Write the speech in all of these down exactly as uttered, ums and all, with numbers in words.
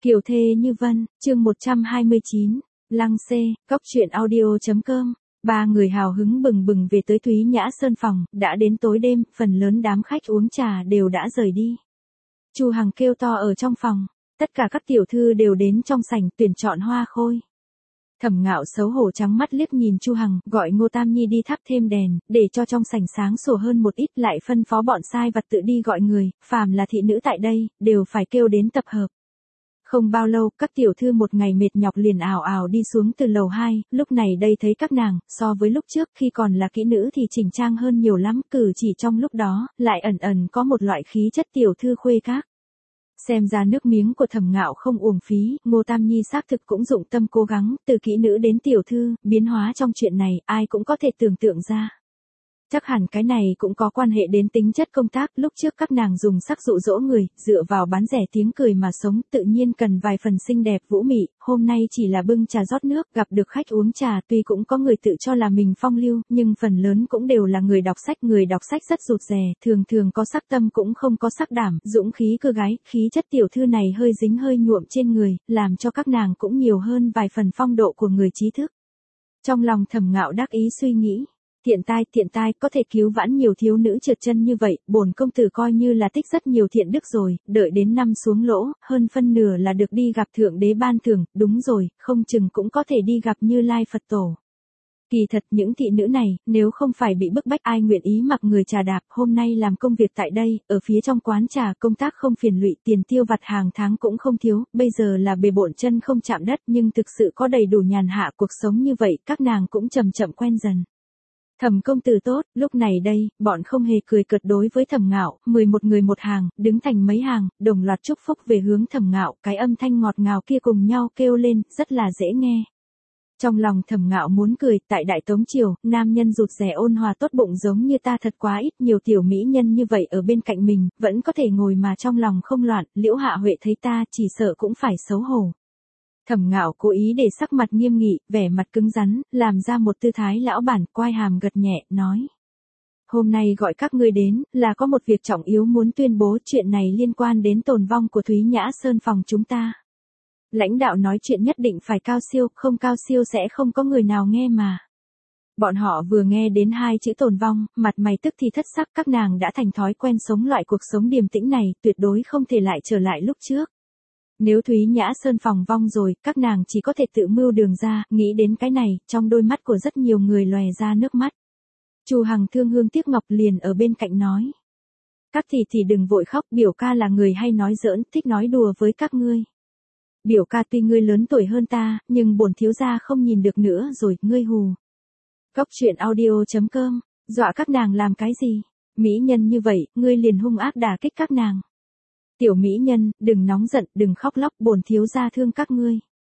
Kiều thê như vân, chương một trăm hai mươi chín, Lăng C, cốc truyện audio.com. Ba người hào hứng bừng bừng về tới Thúy Nhã Sơn phòng, đã đến tối đêm, phần lớn đám khách uống trà đều đã rời đi. Chu Hằng kêu to ở trong phòng, tất cả các tiểu thư đều đến trong sảnh tuyển chọn hoa khôi. Thẩm Ngạo xấu hổ trắng mắt liếc nhìn Chu Hằng, gọi Ngô Tam Nhi đi thắp thêm đèn, để cho trong sảnh sáng sủa hơn một ít, lại phân phó bọn sai vặt tự đi gọi người, phàm là thị nữ tại đây, đều phải kêu đến tập hợp. Không bao lâu, các tiểu thư một ngày mệt nhọc liền ào ào đi xuống từ lầu hai, lúc này đây thấy các nàng, so với lúc trước khi còn là kỹ nữ thì chỉnh trang hơn nhiều lắm, cử chỉ trong lúc đó, lại ẩn ẩn có một loại khí chất tiểu thư khuê các. Xem ra nước miếng của Thẩm Ngạo không uổng phí, Ngô Tam Nhi xác thực cũng dụng tâm cố gắng, từ kỹ nữ đến tiểu thư, biến hóa trong chuyện này, ai cũng có thể tưởng tượng ra. Chắc hẳn cái này cũng có quan hệ đến tính chất công tác, lúc trước các nàng dùng sắc dụ dỗ người, dựa vào bán rẻ tiếng cười mà sống, tự nhiên cần vài phần xinh đẹp vũ mị, hôm nay chỉ là bưng trà rót nước, gặp được khách uống trà, tuy cũng có người tự cho là mình phong lưu, nhưng phần lớn cũng đều là người đọc sách, người đọc sách rất rụt rè, thường thường có sắc tâm cũng không có sắc đảm, dũng khí cơ gái, khí chất tiểu thư này hơi dính hơi nhuộm trên người, làm cho các nàng cũng nhiều hơn vài phần phong độ của người trí thức. Trong lòng Thẩm Ngạo đắc ý suy nghĩ. Thiện tai, thiện tai, có thể cứu vãn nhiều thiếu nữ trượt chân như vậy, bổn công tử coi như là tích rất nhiều thiện đức rồi, đợi đến năm xuống lỗ, hơn phân nửa là được đi gặp thượng đế ban thưởng, đúng rồi, không chừng cũng có thể đi gặp Như Lai Phật Tổ. Kỳ thật những thị nữ này, nếu không phải bị bức bách ai nguyện ý mặc người trà đạp, hôm nay làm công việc tại đây, ở phía trong quán trà công tác không phiền lụy, tiền tiêu vặt hàng tháng cũng không thiếu, bây giờ là bề bộn chân không chạm đất nhưng thực sự có đầy đủ nhàn hạ cuộc sống như vậy, các nàng cũng chậm chậm quen dần. Thẩm công tử tốt, lúc này đây, bọn không hề cười cợt đối với Thẩm Ngạo, mười một người một hàng, đứng thành mấy hàng, đồng loạt chúc phúc về hướng Thẩm Ngạo, cái âm thanh ngọt ngào kia cùng nhau kêu lên, rất là dễ nghe. Trong lòng Thẩm Ngạo muốn cười, tại Đại Tống Triều, nam nhân rụt rè ôn hòa tốt bụng giống như ta thật quá ít, nhiều tiểu mỹ nhân như vậy ở bên cạnh mình, vẫn có thể ngồi mà trong lòng không loạn, Liễu Hạ Huệ thấy ta chỉ sợ cũng phải xấu hổ. Thẩm Ngạo cố ý để sắc mặt nghiêm nghị, vẻ mặt cứng rắn, làm ra một tư thái lão bản, quai hàm gật nhẹ, nói. Hôm nay gọi các ngươi đến, là có một việc trọng yếu muốn tuyên bố, chuyện này liên quan đến tồn vong của Thúy Nhã Sơn phòng chúng ta. Lãnh đạo nói chuyện nhất định phải cao siêu, không cao siêu sẽ không có người nào nghe mà. Bọn họ vừa nghe đến hai chữ tồn vong, mặt mày tức thì thất sắc, các nàng đã thành thói quen sống loại cuộc sống điềm tĩnh này, tuyệt đối không thể lại trở lại lúc trước. Nếu Thúy Nhã Sơn phòng vong rồi, các nàng chỉ có thể tự mưu đường ra, nghĩ đến cái này, trong đôi mắt của rất nhiều người lòe ra nước mắt. Chu Hằng thương hương tiếc ngọc liền ở bên cạnh nói. Các thì thì đừng vội khóc, biểu ca là người hay nói giỡn, thích nói đùa với các ngươi. Biểu ca tuy ngươi lớn tuổi hơn ta, nhưng bổn thiếu gia không nhìn được nữa rồi, ngươi hù. Cốc truyện audio.com, dọa các nàng làm cái gì? Mỹ nhân như vậy, ngươi liền hung ác đả kích các nàng. Tiểu mỹ nhân, đừng nóng giận, đừng khóc lóc, bổn thiếu gia thương các ngươi.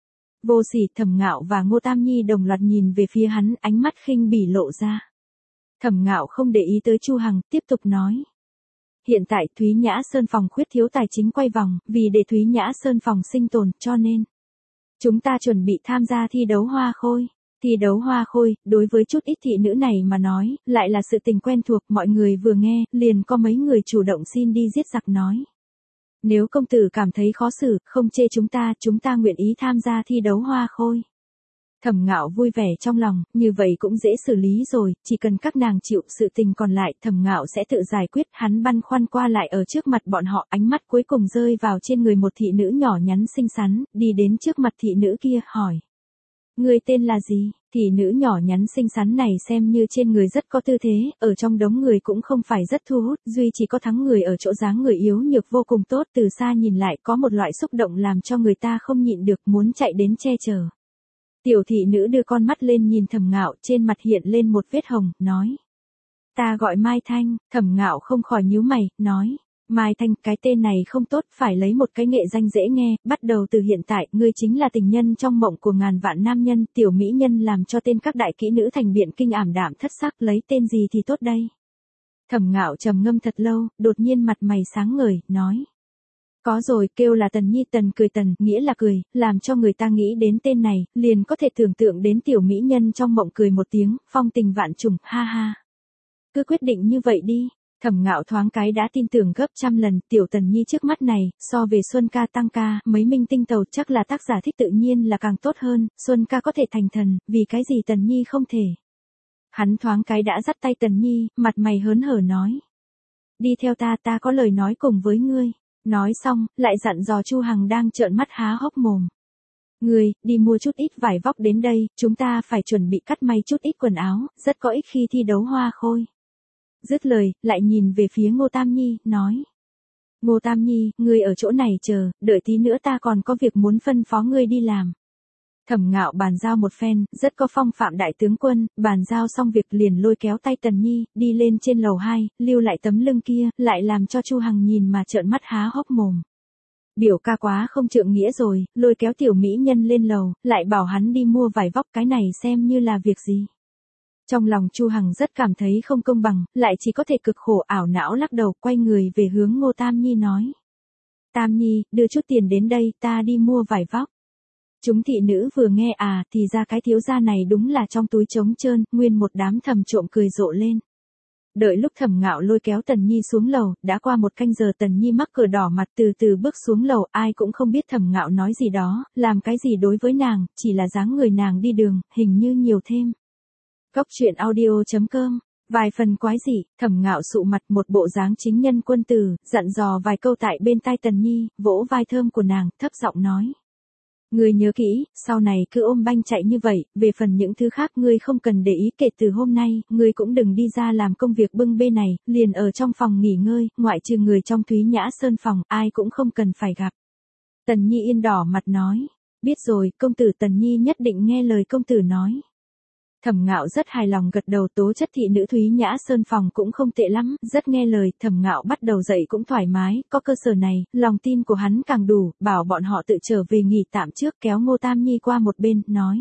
Vô Sỉ, Thẩm Ngạo và Ngô Tam Nhi đồng loạt nhìn về phía hắn, ánh mắt khinh bỉ lộ ra. Thẩm Ngạo không để ý tới Chu Hằng, tiếp tục nói. Hiện tại Thúy Nhã Sơn phòng khuyết thiếu tài chính quay vòng, vì để Thúy Nhã Sơn phòng sinh tồn, cho nên chúng ta chuẩn bị tham gia thi đấu hoa khôi. Thi đấu hoa khôi, đối với chút ít thị nữ này mà nói, lại là sự tình quen thuộc, mọi người vừa nghe, liền có mấy người chủ động xin đi giết giặc nói. Nếu công tử cảm thấy khó xử, không chê chúng ta, chúng ta nguyện ý tham gia thi đấu hoa khôi. Thẩm Ngạo vui vẻ trong lòng, như vậy cũng dễ xử lý rồi, chỉ cần các nàng chịu, sự tình còn lại, Thẩm Ngạo sẽ tự giải quyết. Hắn băn khoăn qua lại ở trước mặt bọn họ, ánh mắt cuối cùng rơi vào trên người một thị nữ nhỏ nhắn xinh xắn, đi đến trước mặt thị nữ kia, hỏi. Người tên là gì? Thị nữ nhỏ nhắn xinh xắn này xem như trên người rất có tư thế, ở trong đống người cũng không phải rất thu hút, duy chỉ có thắng người ở chỗ dáng người yếu nhược vô cùng tốt, từ xa nhìn lại có một loại xúc động làm cho người ta không nhịn được muốn chạy đến che chở. Tiểu thị nữ đưa con mắt lên nhìn Thẩm Ngạo, trên mặt hiện lên một vết hồng, nói. Ta gọi Mai Thanh. Thẩm Ngạo không khỏi nhíu mày, nói. Mai Thanh, cái tên này không tốt, phải lấy một cái nghệ danh dễ nghe, bắt đầu từ hiện tại, ngươi chính là tình nhân trong mộng của ngàn vạn nam nhân, tiểu mỹ nhân làm cho tên các đại kỹ nữ thành biện kinh ảm đạm thất sắc, lấy tên gì thì tốt đây? Thẩm Ngạo trầm ngâm thật lâu, đột nhiên mặt mày sáng ngời, nói. Có rồi, kêu là Tần Nhi. Tần cười tần, nghĩa là cười, làm cho người ta nghĩ đến tên này, liền có thể tưởng tượng đến tiểu mỹ nhân trong mộng cười một tiếng, phong tình vạn trùng, ha ha. Cứ quyết định như vậy đi. Thẩm Ngạo thoáng cái đã tin tưởng gấp trăm lần, tiểu Tần Nhi trước mắt này, so về Xuân ca tăng ca, mấy minh tinh tàu chắc là tác giả thích tự nhiên là càng tốt hơn, Xuân ca có thể thành thần, vì cái gì Tần Nhi không thể. Hắn thoáng cái đã dắt tay Tần Nhi, mặt mày hớn hở nói. Đi theo ta, ta có lời nói cùng với ngươi. Nói xong, lại dặn dò Chu Hằng đang trợn mắt há hốc mồm. Ngươi, đi mua chút ít vải vóc đến đây, chúng ta phải chuẩn bị cắt may chút ít quần áo, rất có ích khi thi đấu hoa khôi. Dứt lời, lại nhìn về phía Ngô Tam Nhi, nói. Ngô Tam Nhi, ngươi ở chỗ này chờ, đợi tí nữa ta còn có việc muốn phân phó ngươi đi làm. Thẩm Ngạo bàn giao một phen, rất có phong phạm đại tướng quân, bàn giao xong việc liền lôi kéo tay Tần Nhi, đi lên trên lầu hai, lưu lại tấm lưng kia, lại làm cho Chu Hằng nhìn mà trợn mắt há hốc mồm. Biểu ca quá không trượng nghĩa rồi, lôi kéo tiểu mỹ nhân lên lầu, lại bảo hắn đi mua vải vóc, cái này xem như là việc gì. Trong lòng Chu Hằng rất cảm thấy không công bằng, lại chỉ có thể cực khổ ảo não lắc đầu, quay người về hướng Ngô Tam Nhi nói. Tam Nhi, đưa chút tiền đến đây, ta đi mua vải vóc. Chúng thị nữ vừa nghe à, thì ra cái thiếu gia này đúng là trong túi trống trơn, nguyên một đám thầm trộm cười rộ lên. Đợi lúc Thẩm Ngạo lôi kéo Tần Nhi xuống lầu, đã qua một canh giờ Tần Nhi mắc cỡ đỏ mặt từ từ bước xuống lầu, ai cũng không biết Thẩm Ngạo nói gì đó, làm cái gì đối với nàng, chỉ là dáng người nàng đi đường, hình như nhiều thêm. Cốc truyện audio chấm com, vài phần quái dị, Thẩm Ngạo sụ mặt một bộ dáng chính nhân quân tử, dặn dò vài câu tại bên tai Tần Nhi, vỗ vai thơm của nàng, thấp giọng nói. Ngươi nhớ kỹ, sau này cứ ôm banh chạy như vậy, về phần những thứ khác ngươi không cần để ý, kể từ hôm nay, ngươi cũng đừng đi ra làm công việc bưng bê này, liền ở trong phòng nghỉ ngơi, ngoại trừ người trong Thúy Nhã Sơn phòng, ai cũng không cần phải gặp. Tần Nhi yên đỏ mặt nói, biết rồi, công tử. Tần Nhi nhất định nghe lời công tử nói. Thẩm Ngạo rất hài lòng gật đầu, tố chất thị nữ Thúy Nhã Sơn phòng cũng không tệ lắm, rất nghe lời, Thẩm Ngạo bắt đầu dậy cũng thoải mái, có cơ sở này, lòng tin của hắn càng đủ, bảo bọn họ tự trở về nghỉ tạm trước, kéo Ngô Tam Nhi qua một bên, nói.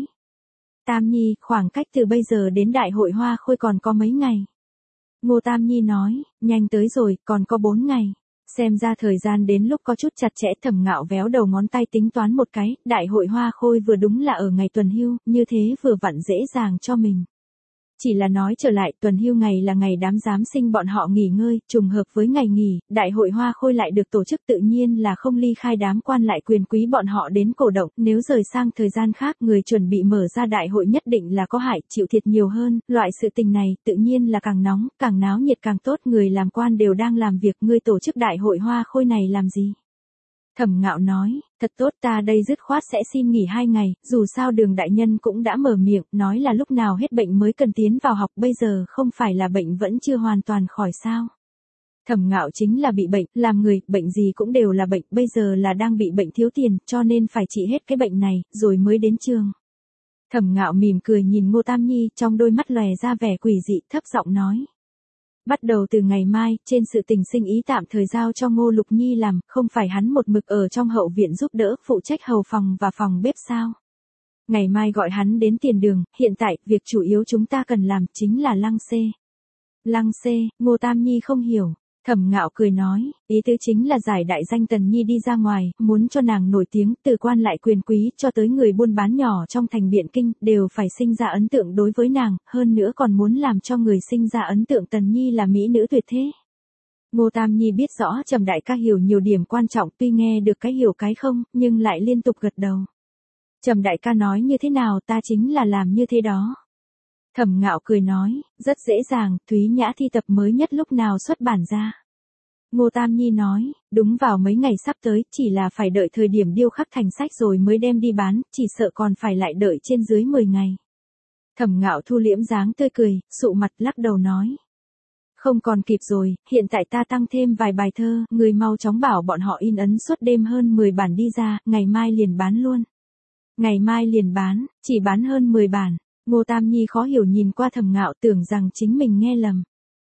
Tam Nhi, khoảng cách từ bây giờ đến đại hội hoa khôi còn có mấy ngày? Ngô Tam Nhi nói, nhanh tới rồi, còn có bốn ngày. Xem ra thời gian đến lúc có chút chặt chẽ. Thẩm Ngạo véo đầu ngón tay tính toán một cái, đại hội hoa khôi vừa đúng là ở ngày tuần hưu, như thế vừa vặn dễ dàng cho mình. Chỉ là nói trở lại, tuần hưu ngày là ngày đám giám sinh bọn họ nghỉ ngơi, trùng hợp với ngày nghỉ, đại hội hoa khôi lại được tổ chức, tự nhiên là không ly khai đám quan lại quyền quý bọn họ đến cổ động, nếu rời sang thời gian khác, người chuẩn bị mở ra đại hội nhất định là có hại, chịu thiệt nhiều hơn, loại sự tình này, tự nhiên là càng nóng, càng náo nhiệt càng tốt, người làm quan đều đang làm việc, ngươi tổ chức đại hội hoa khôi này làm gì? Thẩm Ngạo nói, thật tốt, ta đây dứt khoát sẽ xin nghỉ hai ngày, dù sao Đường đại nhân cũng đã mở miệng, nói là lúc nào hết bệnh mới cần tiến vào học, bây giờ không phải là bệnh vẫn chưa hoàn toàn khỏi sao. Thẩm Ngạo chính là bị bệnh, làm người, bệnh gì cũng đều là bệnh, bây giờ là đang bị bệnh thiếu tiền, cho nên phải trị hết cái bệnh này, rồi mới đến trường. Thẩm Ngạo mỉm cười nhìn Ngô Tam Nhi, trong đôi mắt lòe ra vẻ quỷ dị, thấp giọng nói. Bắt đầu từ ngày mai, trên sự tình sinh ý tạm thời giao cho Ngô Lục Nhi làm, không phải hắn một mực ở trong hậu viện giúp đỡ, phụ trách hầu phòng và phòng bếp sao? Ngày mai gọi hắn đến tiền đường, hiện tại, việc chủ yếu chúng ta cần làm chính là lăng xê. Lăng xê, Ngô Tam Nhi không hiểu. Thẩm Ngạo cười nói, ý tứ chính là giải đại danh Tần Nhi đi ra ngoài, muốn cho nàng nổi tiếng, từ quan lại quyền quý cho tới người buôn bán nhỏ trong thành Biện Kinh, đều phải sinh ra ấn tượng đối với nàng, hơn nữa còn muốn làm cho người sinh ra ấn tượng Tần Nhi là mỹ nữ tuyệt thế. Ngô Tam Nhi biết rõ Trầm đại ca hiểu nhiều điểm quan trọng, tuy nghe được cái hiểu cái không, nhưng lại liên tục gật đầu. Trầm đại ca nói như thế nào ta chính là làm như thế đó. Thẩm Ngạo cười nói, rất dễ dàng, Thúy Nhã thi tập mới nhất lúc nào xuất bản ra. Ngô Tam Nhi nói, đúng vào mấy ngày sắp tới, chỉ là phải đợi thời điểm điêu khắc thành sách rồi mới đem đi bán, chỉ sợ còn phải lại đợi trên dưới mười ngày. Thẩm Ngạo thu liễm dáng tươi cười, sụ mặt lắc đầu nói. Không còn kịp rồi, hiện tại ta tăng thêm vài bài thơ, người mau chóng bảo bọn họ in ấn suốt đêm hơn mười bản đi ra, ngày mai liền bán luôn. Ngày mai liền bán, chỉ bán hơn mười bản. Ngô Tam Nhi khó hiểu nhìn qua Thẩm Ngạo, tưởng rằng chính mình nghe lầm.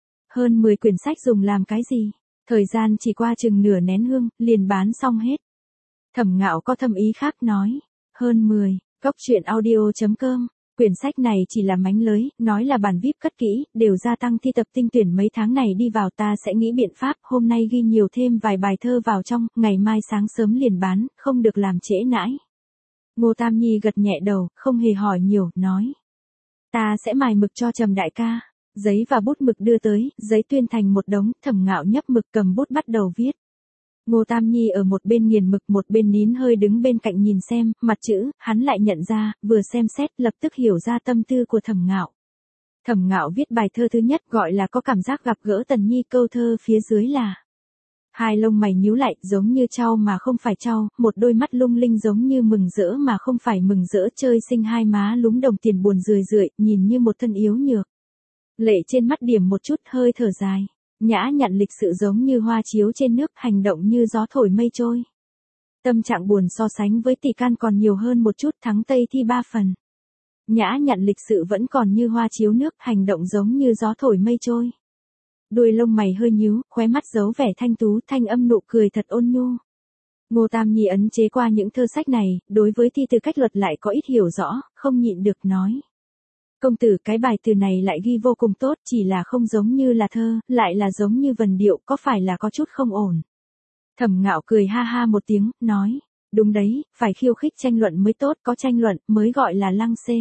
Hơn mười quyển sách dùng làm cái gì? Thời gian chỉ qua chừng nửa nén hương, liền bán xong hết. Thẩm Ngạo có thâm ý khác nói. Hơn mười, cốc truyện audio chấm com. Quyển sách này chỉ là mánh lới, nói là bản víp cất kỹ, đều gia tăng thi tập tinh tuyển mấy tháng này đi vào, ta sẽ nghĩ biện pháp, hôm nay ghi nhiều thêm vài bài thơ vào trong, ngày mai sáng sớm liền bán, không được làm trễ nãi. Ngô Tam Nhi gật nhẹ đầu, không hề hỏi nhiều, nói. Ta sẽ mài mực cho Trầm đại ca. giấy và bút mực đưa tới, giấy tuyên thành một đống, Thẩm Ngạo nhấp mực cầm bút bắt đầu viết. Ngô Tam Nhi ở một bên nghiền mực một bên nín hơi đứng bên cạnh nhìn xem, mặt chữ, hắn lại nhận ra, vừa xem xét lập tức hiểu ra tâm tư của Thẩm Ngạo. Thẩm Ngạo viết bài thơ thứ nhất gọi là có cảm giác gặp gỡ Tần Nhi, câu thơ phía dưới là. Hai lông mày nhíu lại, giống như trao mà không phải trao, một đôi mắt lung linh giống như mừng rỡ mà không phải mừng rỡ, chơi xinh hai má lúm đồng tiền buồn rười rượi, nhìn như một thân yếu nhược. Lệ trên mắt điểm một chút, hơi thở dài. Nhã nhặn lịch sự giống như hoa chiếu trên nước, hành động như gió thổi mây trôi. Tâm trạng buồn so sánh với tỷ can còn nhiều hơn một chút, thắng Tây Thi ba phần. Nhã nhặn lịch sự vẫn còn như hoa chiếu nước, hành động giống như gió thổi mây trôi. Đuôi lông mày hơi nhíu, khóe mắt giấu vẻ thanh tú, thanh âm nụ cười thật ôn nhu. Ngô Tam Nhi ấn chế qua những thơ sách này, đối với thi từ cách luật lại có ít hiểu rõ, không nhịn được nói. Công tử, cái bài từ này lại ghi vô cùng tốt, chỉ là không giống như là thơ, lại là giống như vần điệu, có phải là có chút không ổn. Thẩm Ngạo cười ha ha một tiếng, nói, đúng đấy, phải khiêu khích tranh luận mới tốt, có tranh luận mới gọi là lăng xê.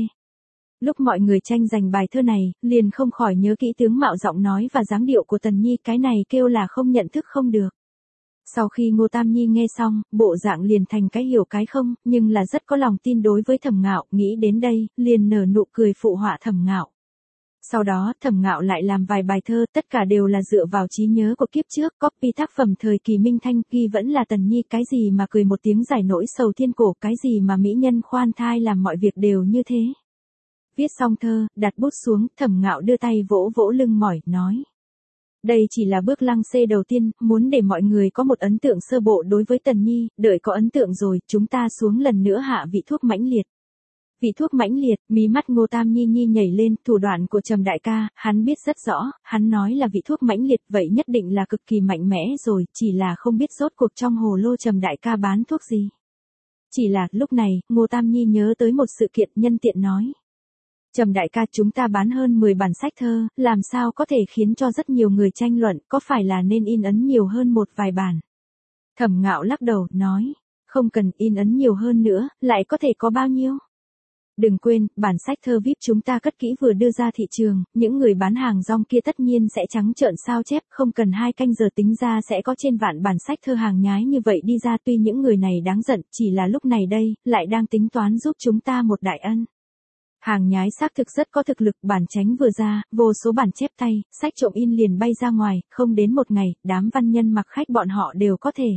Lúc mọi người tranh giành bài thơ này, liền không khỏi nhớ kỹ tướng mạo giọng nói và dáng điệu của Tần Nhi, cái này kêu là không nhận thức không được. Sau khi Ngô Tam Nhi nghe xong, bộ dạng liền thành cái hiểu cái không, nhưng là rất có lòng tin đối với Thẩm Ngạo, nghĩ đến đây, liền nở nụ cười phụ họa Thẩm Ngạo. Sau đó, Thẩm Ngạo lại làm vài bài thơ, tất cả đều là dựa vào trí nhớ của kiếp trước, copy tác phẩm thời kỳ Minh Thanh, ghi vẫn là Tần Nhi, cái gì mà cười một tiếng giải nỗi sầu thiên cổ, cái gì mà mỹ nhân khoan thai làm mọi việc đều như thế. Viết xong thơ, đặt bút xuống, Thẩm Ngạo đưa tay vỗ vỗ lưng mỏi, nói. Đây chỉ là bước lăng xê đầu tiên, muốn để mọi người có một ấn tượng sơ bộ đối với Tần Nhi, đợi có ấn tượng rồi, chúng ta xuống lần nữa hạ vị thuốc mãnh liệt. Vị thuốc mãnh liệt, mí mắt Ngô Tam Nhi Nhi nhảy lên, thủ đoạn của Trầm đại ca, hắn biết rất rõ, hắn nói là vị thuốc mãnh liệt, vậy nhất định là cực kỳ mạnh mẽ rồi, chỉ là không biết rốt cuộc trong hồ lô Trầm đại ca bán thuốc gì. Chỉ là, lúc này, Ngô Tam Nhi nhớ tới một sự kiện, nhân tiện nói. Trầm đại ca, chúng ta bán hơn mười bản sách thơ, làm sao có thể khiến cho rất nhiều người tranh luận, có phải là nên in ấn nhiều hơn một vài bản. Thẩm Ngạo lắc đầu, nói, không cần in ấn nhiều hơn nữa, lại có thể có bao nhiêu. Đừng quên, bản sách thơ vi ai pi chúng ta cất kỹ vừa đưa ra thị trường, những người bán hàng rong kia tất nhiên sẽ trắng trợn sao chép, không cần hai canh giờ tính ra sẽ có trên vạn bản sách thơ hàng nhái như vậy đi ra, tuy những người này đáng giận, chỉ là lúc này đây, lại đang tính toán giúp chúng ta một đại ân. Hàng nhái xác thực rất có thực lực, bản chánh vừa ra, vô số bản chép tay, sách trộm in liền bay ra ngoài, không đến một ngày, đám văn nhân mặc khách bọn họ đều có thể.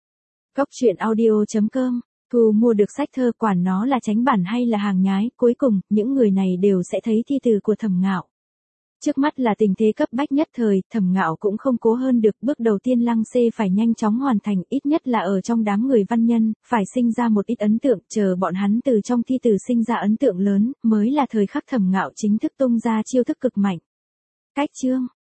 Cốc truyện audio chấm com, thu mua được sách thơ, quản nó là chánh bản hay là hàng nhái, cuối cùng, những người này đều sẽ thấy thi từ của Thẩm Ngạo. Trước mắt là tình thế cấp bách nhất thời, Thẩm Ngạo cũng không cố hơn được, bước đầu tiên lăng xê phải nhanh chóng hoàn thành, ít nhất là ở trong đám người văn nhân, phải sinh ra một ít ấn tượng, chờ bọn hắn từ trong thi từ sinh ra ấn tượng lớn, mới là thời khắc Thẩm Ngạo chính thức tung ra chiêu thức cực mạnh. Cách chương